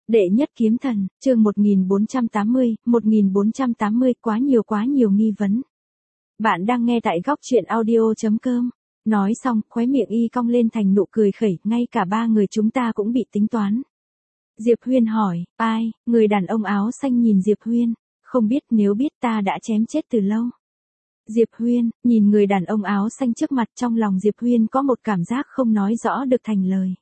Đệ nhất kiếm thần, chương 1480, quá nhiều nghi vấn. Bạn đang nghe tại góc truyện audio.com. Nói xong, khóe miệng y cong lên thành nụ cười khẩy, ngay cả ba người chúng ta cũng bị tính toán. Diệp Huyên hỏi, ai? Người đàn ông áo xanh nhìn Diệp Huyên, không biết, nếu biết ta đã chém chết từ lâu. Diệp Huyên, nhìn người đàn ông áo xanh trước mặt, trong lòng Diệp Huyên có một cảm giác không nói rõ được thành lời.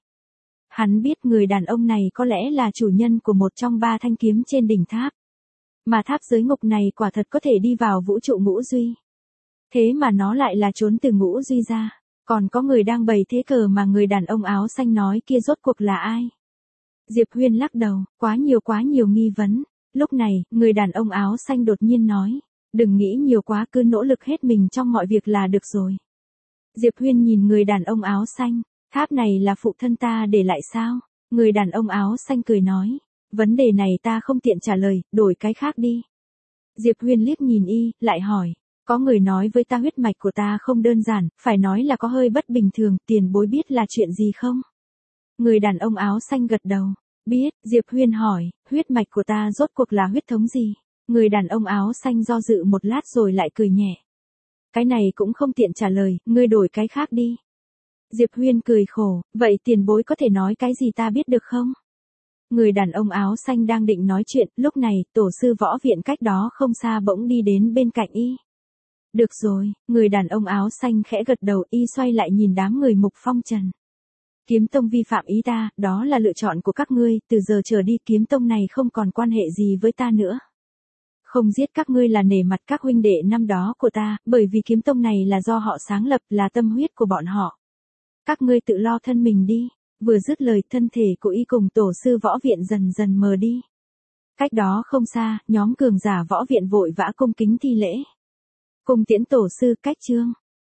Hắn biết người đàn ông này có lẽ là chủ nhân của một trong ba thanh kiếm trên đỉnh tháp. Mà tháp giới ngục này quả thật có thể đi vào vũ trụ ngũ duy. Thế mà nó lại là trốn từ ngũ duy ra. Còn có người đang bày thế cờ mà người đàn ông áo xanh nói kia rốt cuộc là ai? Diệp Huyên lắc đầu, quá nhiều nghi vấn. Lúc này, người đàn ông áo xanh đột nhiên nói, đừng nghĩ nhiều quá, cứ nỗ lực hết mình trong mọi việc là được rồi. Diệp Huyên nhìn người đàn ông áo xanh, tháp này là phụ thân ta để lại sao? Người đàn ông áo xanh cười nói, vấn đề này ta không tiện trả lời, đổi cái khác đi. Diệp Huyên liếc nhìn y, lại hỏi, có người nói với ta huyết mạch của ta không đơn giản, phải nói là có hơi bất bình thường, tiền bối biết là chuyện gì không? Người đàn ông áo xanh gật đầu, biết. Diệp Huyên hỏi, huyết mạch của ta rốt cuộc là huyết thống gì? Người đàn ông áo xanh do dự một lát rồi lại cười nhẹ. Cái này cũng không tiện trả lời, ngươi đổi cái khác đi. Diệp Huyên cười khổ, vậy tiền bối có thể nói cái gì ta biết được không? Người đàn ông áo xanh đang định nói chuyện, lúc này, tổ sư võ viện cách đó không xa bỗng đi đến bên cạnh y. Được rồi, người đàn ông áo xanh khẽ gật đầu, y xoay lại nhìn đám người Mục Phong Trần. Kiếm tông vi phạm ý ta, đó là lựa chọn của các ngươi, từ giờ trở đi kiếm tông này không còn quan hệ gì với ta nữa. Không giết các ngươi là nể mặt các huynh đệ năm đó của ta, bởi vì kiếm tông này là do họ sáng lập, là tâm huyết của bọn họ. Các ngươi tự lo thân mình đi. Vừa dứt lời, thân thể của y cùng tổ sư võ viện dần dần mờ đi. Cách đó không xa, nhóm cường giả võ viện vội vã cung kính thi lễ. Cung tiễn tổ sư, cách chương.